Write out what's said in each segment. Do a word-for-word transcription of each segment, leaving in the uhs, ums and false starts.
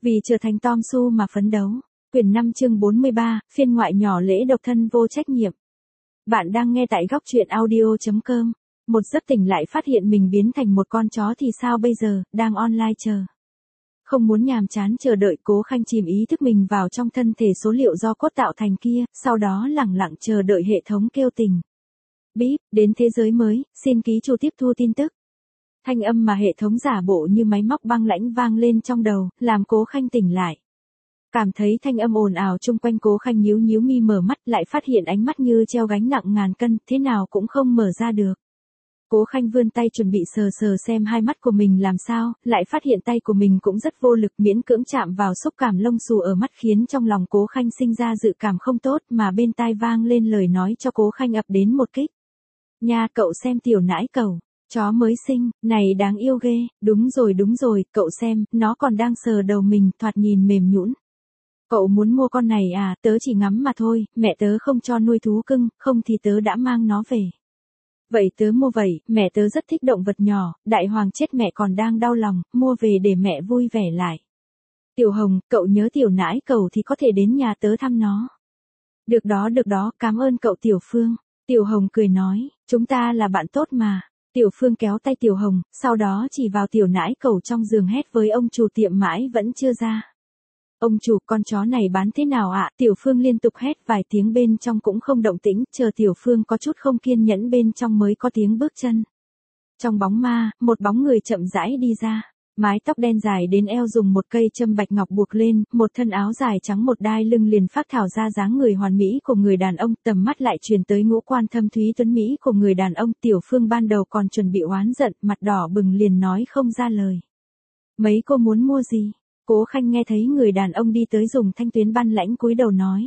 Vì trở thành Tom Su mà phấn đấu. Quyển năm chương bốn mươi ba, phiên ngoại nhỏ lễ độc thân vô trách nhiệm. Bạn đang nghe tại góc truyện audio.com. Một giấc tỉnh lại phát hiện mình biến thành một con chó thì sao bây giờ, đang online chờ. Không muốn nhàm chán chờ đợi, Cố Khanh chìm ý thức mình vào trong thân thể số liệu do cốt tạo thành kia, sau đó lẳng lặng chờ đợi hệ thống kêu tình. Bíp, đến thế giới mới, xin ký chủ tiếp thu tin tức. Thanh âm mà hệ thống giả bộ như máy móc băng lãnh vang lên trong đầu, làm Cố Khanh tỉnh lại. Cảm thấy thanh âm ồn ào chung quanh, Cố Khanh nhíu nhíu mi mở mắt, lại phát hiện ánh mắt như treo gánh nặng ngàn cân, thế nào cũng không mở ra được. Cố Khanh vươn tay chuẩn bị sờ sờ xem hai mắt của mình làm sao, lại phát hiện tay của mình cũng rất vô lực, miễn cưỡng chạm vào xúc cảm lông xù ở mắt khiến trong lòng Cố Khanh sinh ra dự cảm không tốt, mà bên tai vang lên lời nói cho Cố Khanh ập đến một kích. Nha, cậu xem tiểu nãi cẩu. Chó mới sinh, này đáng yêu ghê, đúng rồi đúng rồi, cậu xem, nó còn đang sờ đầu mình, thoạt nhìn mềm nhũn. Cậu muốn mua con này à, tớ chỉ ngắm mà thôi, mẹ tớ không cho nuôi thú cưng, không thì tớ đã mang nó về. Vậy tớ mua vậy, mẹ tớ rất thích động vật nhỏ, đại hoàng chết mẹ còn đang đau lòng, mua về để mẹ vui vẻ lại. Tiểu Hồng, cậu nhớ tiểu nãi cẩu thì có thể đến nhà tớ thăm nó. Được đó được đó, cảm ơn cậu Tiểu Phương. Tiểu Hồng cười nói, chúng ta là bạn tốt mà. Tiểu Phương kéo tay Tiểu Hồng, sau đó chỉ vào tiểu nãi cẩu trong giường hét với ông chủ tiệm mãi vẫn chưa ra. Ông chủ, con chó này bán thế nào ạ? Tiểu Phương liên tục hét vài tiếng bên trong cũng không động tĩnh, chờ Tiểu Phương có chút không kiên nhẫn bên trong mới có tiếng bước chân. Trong bóng ma, một bóng người chậm rãi đi ra. Mái tóc đen dài đến eo dùng một cây châm bạch ngọc buộc lên, một thân áo dài trắng một đai lưng liền phác thảo ra dáng người hoàn mỹ của người đàn ông, tầm mắt lại truyền tới ngũ quan thâm thúy tuấn mỹ của người đàn ông. Tiểu Phương ban đầu còn chuẩn bị oán giận, mặt đỏ bừng liền nói không ra lời. Mấy cô muốn mua gì? Cố Khanh nghe thấy người đàn ông đi tới dùng thanh tuyến ban lãnh cúi đầu nói.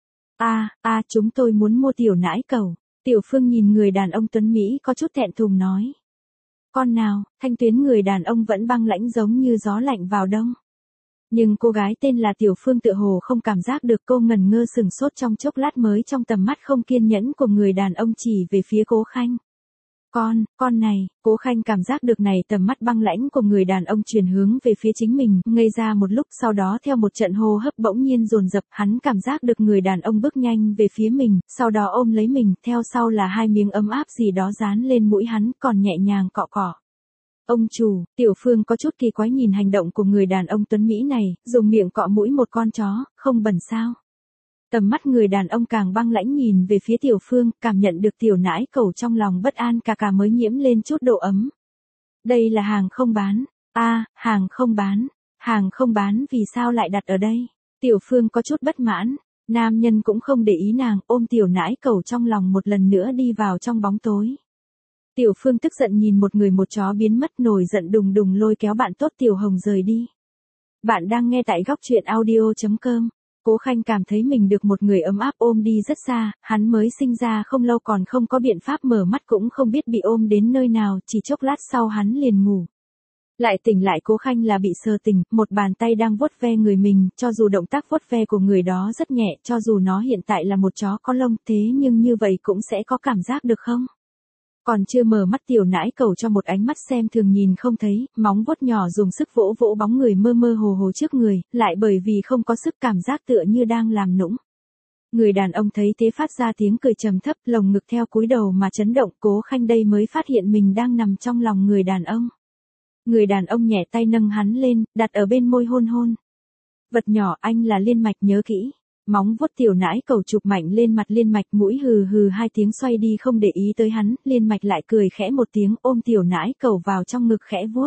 A, a, chúng tôi muốn mua tiểu nãi cẩu. Tiểu Phương nhìn người đàn ông tuấn mỹ có chút thẹn thùng nói. Con nào? Thanh tuyến người đàn ông vẫn băng lãnh giống như gió lạnh vào đông. Nhưng cô gái tên là Tiểu Phương tựa hồ không cảm giác được, cô ngần ngơ sừng sốt trong chốc lát mới trong tầm mắt không kiên nhẫn của người đàn ông chỉ về phía Cố Khanh. Con, con này, Cố Khanh cảm giác được này tầm mắt băng lãnh của người đàn ông truyền hướng về phía chính mình, ngây ra một lúc, sau đó theo một trận hô hấp bỗng nhiên dồn dập, hắn cảm giác được người đàn ông bước nhanh về phía mình, sau đó ôm lấy mình, theo sau là hai miếng ấm áp gì đó dán lên mũi hắn, còn nhẹ nhàng cọ cọ. Ông chủ, Tiểu Phương có chút kỳ quái nhìn hành động của người đàn ông tuấn Mỹ này, dùng miệng cọ mũi một con chó, không bẩn sao? Tầm mắt người đàn ông càng băng lãnh nhìn về phía Tiểu Phương, cảm nhận được tiểu nãi cẩu trong lòng bất an cả cả mới nhiễm lên chút độ ấm. Đây là hàng không bán. A, à, hàng không bán. Hàng không bán vì sao lại đặt ở đây? Tiểu Phương có chút bất mãn. Nam nhân cũng không để ý nàng, ôm tiểu nãi cẩu trong lòng một lần nữa đi vào trong bóng tối. Tiểu Phương tức giận nhìn một người một chó biến mất, nổi giận đùng đùng lôi kéo bạn tốt Tiểu Hồng rời đi. Bạn đang nghe tại góc truyện audio.com. Cố Khanh cảm thấy mình được một người ấm áp ôm đi rất xa, hắn mới sinh ra không lâu còn không có biện pháp mở mắt cũng không biết bị ôm đến nơi nào, chỉ chốc lát sau hắn liền ngủ. Lại tỉnh lại Cố Khanh là bị sờ tỉnh, một bàn tay đang vuốt ve người mình, cho dù động tác vuốt ve của người đó rất nhẹ, cho dù nó hiện tại là một chó có lông, thế nhưng như vậy cũng sẽ có cảm giác được không? Còn chưa mở mắt tiểu nãi cẩu cho một ánh mắt xem thường nhìn không thấy, móng vuốt nhỏ dùng sức vỗ vỗ bóng người mơ mơ hồ hồ trước người, lại bởi vì không có sức cảm giác tựa như đang làm nũng. Người đàn ông thấy thế phát ra tiếng cười trầm thấp, lồng ngực theo cúi đầu mà chấn động. Cố Khanh đây mới phát hiện mình đang nằm trong lòng người đàn ông. Người đàn ông nhẹ tay nâng hắn lên, đặt ở bên môi hôn hôn. Vật nhỏ, anh là Liên Mạch nhớ kỹ. Móng vuốt tiểu nãi cẩu chụp mạnh lên mặt Liên Mạch, mũi hừ hừ hai tiếng xoay đi không để ý tới hắn, Liên Mạch lại cười khẽ một tiếng ôm tiểu nãi cẩu vào trong ngực khẽ vuốt.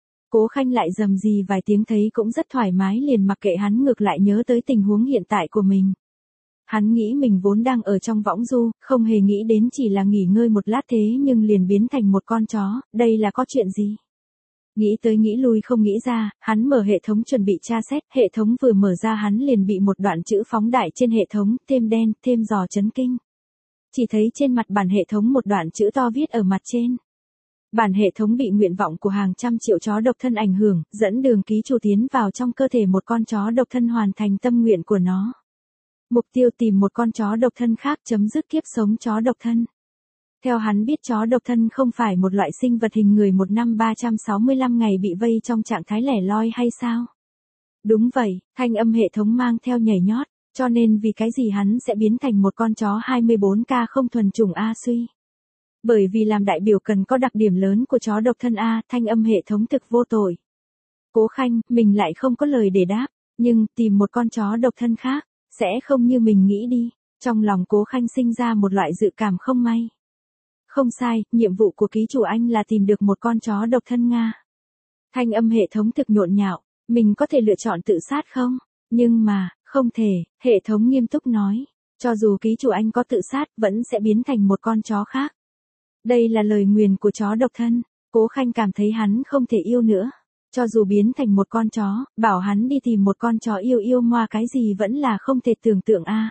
Cố Khanh lại rầm rì vài tiếng thấy cũng rất thoải mái liền mặc kệ hắn, ngược lại nhớ tới tình huống hiện tại của mình. Hắn nghĩ mình vốn đang ở trong võng du, không hề nghĩ đến chỉ là nghỉ ngơi một lát thế nhưng liền biến thành một con chó, đây là có chuyện gì? Nghĩ tới nghĩ lui không nghĩ ra, hắn mở hệ thống chuẩn bị tra xét, hệ thống vừa mở ra hắn liền bị một đoạn chữ phóng đại trên hệ thống, thêm đen, thêm giò chấn kinh. Chỉ thấy trên mặt bản hệ thống một đoạn chữ to viết ở mặt trên. Bản hệ thống bị nguyện vọng của hàng trăm triệu chó độc thân ảnh hưởng, dẫn đường ký chủ tiến vào trong cơ thể một con chó độc thân hoàn thành tâm nguyện của nó. Mục tiêu tìm một con chó độc thân khác chấm dứt kiếp sống chó độc thân. Theo hắn biết chó độc thân không phải một loại sinh vật hình người một năm ba trăm sáu mươi lăm ngày bị vây trong trạng thái lẻ loi hay sao? Đúng vậy, thanh âm hệ thống mang theo nhảy nhót, cho nên vì cái gì hắn sẽ biến thành một con chó hai mươi bốn K không thuần chủng A suy. Bởi vì làm đại biểu cần có đặc điểm lớn của chó độc thân A, thanh âm hệ thống thực vô tội. Cố Khanh, mình lại không có lời để đáp, nhưng tìm một con chó độc thân khác, sẽ không như mình nghĩ đi. Trong lòng Cố Khanh sinh ra một loại dự cảm không may. Không sai, nhiệm vụ của ký chủ anh là tìm được một con chó độc thân Nga. Thanh âm hệ thống thực nhộn nhạo, mình có thể lựa chọn tự sát không? Nhưng mà, không thể, hệ thống nghiêm túc nói. Cho dù ký chủ anh có tự sát, vẫn sẽ biến thành một con chó khác. Đây là lời nguyền của chó độc thân. Cố Khanh cảm thấy hắn không thể yêu nữa. Cho dù biến thành một con chó, bảo hắn đi tìm một con chó yêu yêu ngoa cái gì vẫn là không thể tưởng tượng a.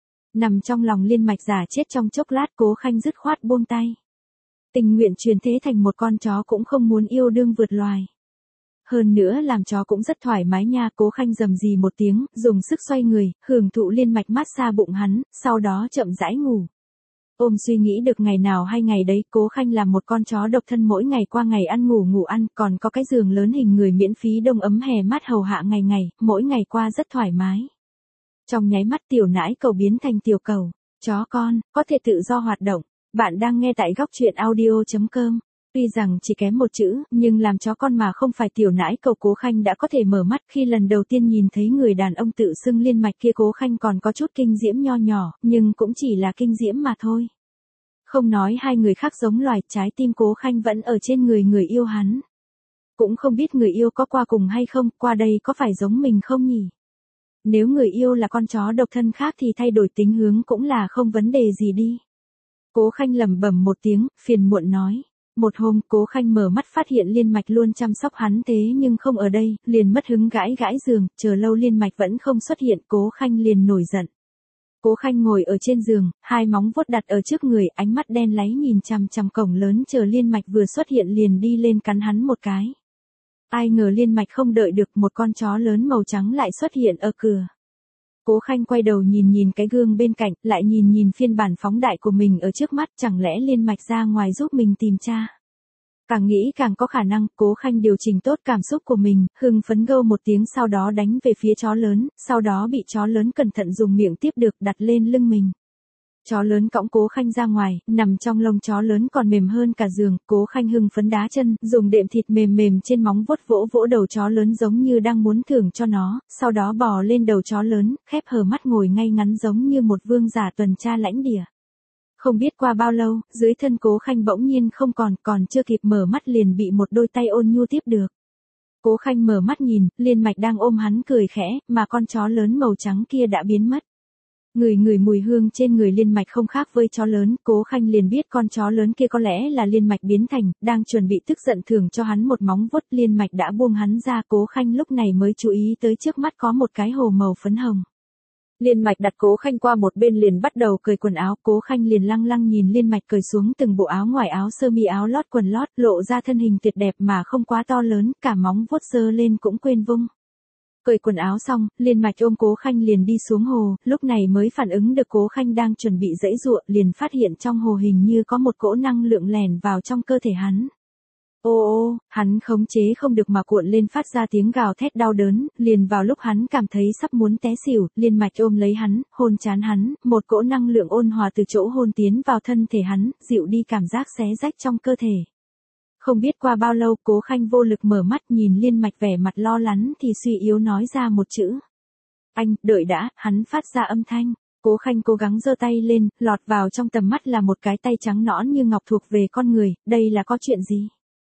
Nằm trong lòng Liên Mạch giả chết trong chốc lát, Cố Khanh dứt khoát buông tay. Tình nguyện chuyển thế thành một con chó cũng không muốn yêu đương vượt loài. Hơn nữa làm chó cũng rất thoải mái nha. Cố Khanh rầm rì một tiếng, dùng sức xoay người, hưởng thụ Liên Mạch massage bụng hắn, sau đó chậm rãi ngủ. Ôm suy nghĩ được ngày nào hay ngày đấy, Cố Khanh làm một con chó độc thân mỗi ngày qua ngày ăn ngủ ngủ ăn, còn có cái giường lớn hình người miễn phí đông ấm hè mát hầu hạ ngày ngày, mỗi ngày qua rất thoải mái. Trong nháy mắt tiểu nãi cầu biến thành tiểu cầu, chó con, có thể tự do hoạt động. Bạn đang nghe tại góc truyện audio chấm com. Tuy rằng chỉ kém một chữ, nhưng làm chó con mà không phải tiểu nãi cầu, Cố Khanh đã có thể mở mắt. Khi lần đầu tiên nhìn thấy người đàn ông tự xưng Liên Mạch kia, Cố Khanh còn có chút kinh diễm nho nhỏ, nhưng cũng chỉ là kinh diễm mà thôi. Không nói hai người khác giống loài, trái tim Cố Khanh vẫn ở trên người người yêu hắn. Cũng không biết người yêu có qua cùng hay không, qua đây có phải giống mình không nhỉ? Nếu người yêu là con chó độc thân khác thì thay đổi tính hướng cũng là không vấn đề gì đi. Cố Khanh lẩm bẩm một tiếng, phiền muộn nói. Một hôm, Cố Khanh mở mắt phát hiện Liên Mạch luôn chăm sóc hắn thế nhưng không ở đây, liền mất hứng gãi gãi giường, chờ lâu Liên Mạch vẫn không xuất hiện, Cố Khanh liền nổi giận. Cố Khanh ngồi ở trên giường, hai móng vuốt đặt ở trước người, ánh mắt đen láy nhìn chằm chằm cổng lớn, chờ Liên Mạch vừa xuất hiện liền đi lên cắn hắn một cái. Ai ngờ Liên Mạch không đợi được, một con chó lớn màu trắng lại xuất hiện ở cửa. Cố Khanh quay đầu nhìn nhìn cái gương bên cạnh, lại nhìn nhìn phiên bản phóng đại của mình ở trước mắt, chẳng lẽ Liên Mạch ra ngoài giúp mình tìm cha. Càng nghĩ càng có khả năng, Cố Khanh điều chỉnh tốt cảm xúc của mình, hưng phấn gâu một tiếng sau đó đánh về phía chó lớn, sau đó bị chó lớn cẩn thận dùng miệng tiếp được đặt lên lưng mình. Chó lớn cõng Cố Khanh ra ngoài, nằm trong lông chó lớn còn mềm hơn cả giường, Cố Khanh hưng phấn đá chân, dùng đệm thịt mềm mềm trên móng vuốt vỗ vỗ đầu chó lớn giống như đang muốn thưởng cho nó, sau đó bò lên đầu chó lớn, khép hờ mắt ngồi ngay ngắn giống như một vương giả tuần tra lãnh địa. Không biết qua bao lâu, dưới thân Cố Khanh bỗng nhiên không còn, còn chưa kịp mở mắt liền bị một đôi tay ôn nhu tiếp được. Cố Khanh mở mắt nhìn, Liên Mạch đang ôm hắn cười khẽ, mà con chó lớn màu trắng kia đã biến mất. Người người mùi hương trên người Liên Mạch không khác với chó lớn, Cố Khanh liền biết con chó lớn kia có lẽ là Liên Mạch biến thành, đang chuẩn bị tức giận thưởng cho hắn một móng vuốt, Liên Mạch đã buông hắn ra, Cố Khanh lúc này mới chú ý tới trước mắt có một cái hồ màu phấn hồng. Liên Mạch đặt Cố Khanh qua một bên liền bắt đầu cởi quần áo, Cố Khanh liền lăng lăng nhìn Liên Mạch cởi xuống từng bộ áo ngoài, áo sơ mi, áo lót, quần lót, lộ ra thân hình tuyệt đẹp mà không quá to lớn, cả móng vuốt giơ lên cũng quên vung. Cởi quần áo xong, Liên Mạch ôm Cố Khanh liền đi xuống hồ, lúc này mới phản ứng được Cố Khanh đang chuẩn bị giãy giụa, liền phát hiện trong hồ hình như có một cỗ năng lượng lèn vào trong cơ thể hắn. Ô ô, hắn khống chế không được mà cuộn lên phát ra tiếng gào thét đau đớn, liền vào lúc hắn cảm thấy sắp muốn té xỉu, Liên Mạch ôm lấy hắn, hôn trán hắn, một cỗ năng lượng ôn hòa từ chỗ hôn tiến vào thân thể hắn, dịu đi cảm giác xé rách trong cơ thể. Không biết qua bao lâu, Cố Khanh vô lực mở mắt nhìn Liên Mạch vẻ mặt lo lắng thì suy yếu nói ra một chữ. Anh, đợi đã, hắn phát ra âm thanh. Cố Khanh cố gắng giơ tay lên, lọt vào trong tầm mắt là một cái tay trắng nõn như ngọc thuộc về con người, đây là có chuyện gì?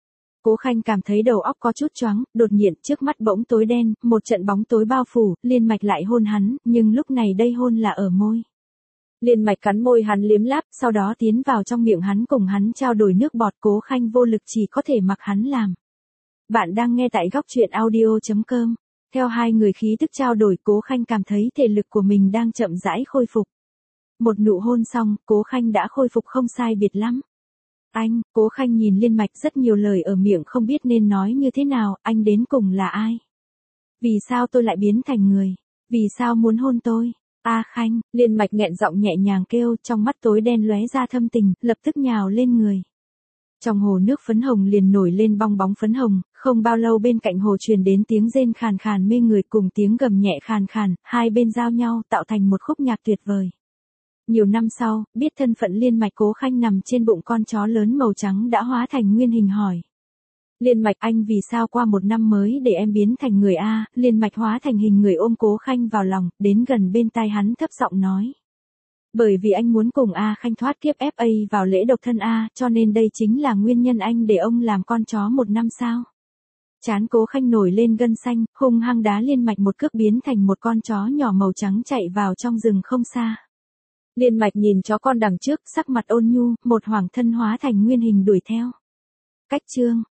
Cố Khanh cảm thấy đầu óc có chút choáng, đột nhiên trước mắt bỗng tối đen, một trận bóng tối bao phủ, Liên Mạch lại hôn hắn, nhưng lúc này đây hôn là ở môi. Liên Mạch cắn môi hắn liếm láp, sau đó tiến vào trong miệng hắn cùng hắn trao đổi nước bọt, Cố Khanh vô lực chỉ có thể mặc hắn làm. Bạn đang nghe tại góc truyện audio chấm com. Theo hai người khí tức trao đổi, Cố Khanh cảm thấy thể lực của mình đang chậm rãi khôi phục. Một nụ hôn xong, Cố Khanh đã khôi phục không sai biệt lắm. Anh, Cố Khanh nhìn Liên Mạch rất nhiều lời ở miệng không biết nên nói như thế nào, anh đến cùng là ai? Vì sao tôi lại biến thành người? Vì sao muốn hôn tôi? A Khanh, Liên Mạch nghẹn giọng nhẹ nhàng kêu, trong mắt tối đen lóe ra thâm tình, lập tức nhào lên người. Trong hồ nước phấn hồng liền nổi lên bong bóng phấn hồng, không bao lâu bên cạnh hồ truyền đến tiếng rên khàn khàn mê người cùng tiếng gầm nhẹ khàn khàn, hai bên giao nhau tạo thành một khúc nhạc tuyệt vời. Nhiều năm sau, biết thân phận Liên Mạch, Cố Khanh nằm trên bụng con chó lớn màu trắng đã hóa thành nguyên hình hỏi. Liên Mạch, anh vì sao qua một năm mới để em biến thành người a? Liên Mạch hóa thành hình người ôm Cố Khanh vào lòng, đến gần bên tai hắn thấp giọng nói. Bởi vì anh muốn cùng A Khanh thoát kiếp ép a vào lễ độc thân A, cho nên đây chính là nguyên nhân anh để ông làm con chó một năm sao. Trán Cố Khanh nổi lên gân xanh, hung hăng đá Liên Mạch một cước biến thành một con chó nhỏ màu trắng chạy vào trong rừng không xa. Liên Mạch nhìn chó con đằng trước, sắc mặt ôn nhu, một hoàng thân hóa thành nguyên hình đuổi theo. Cách chương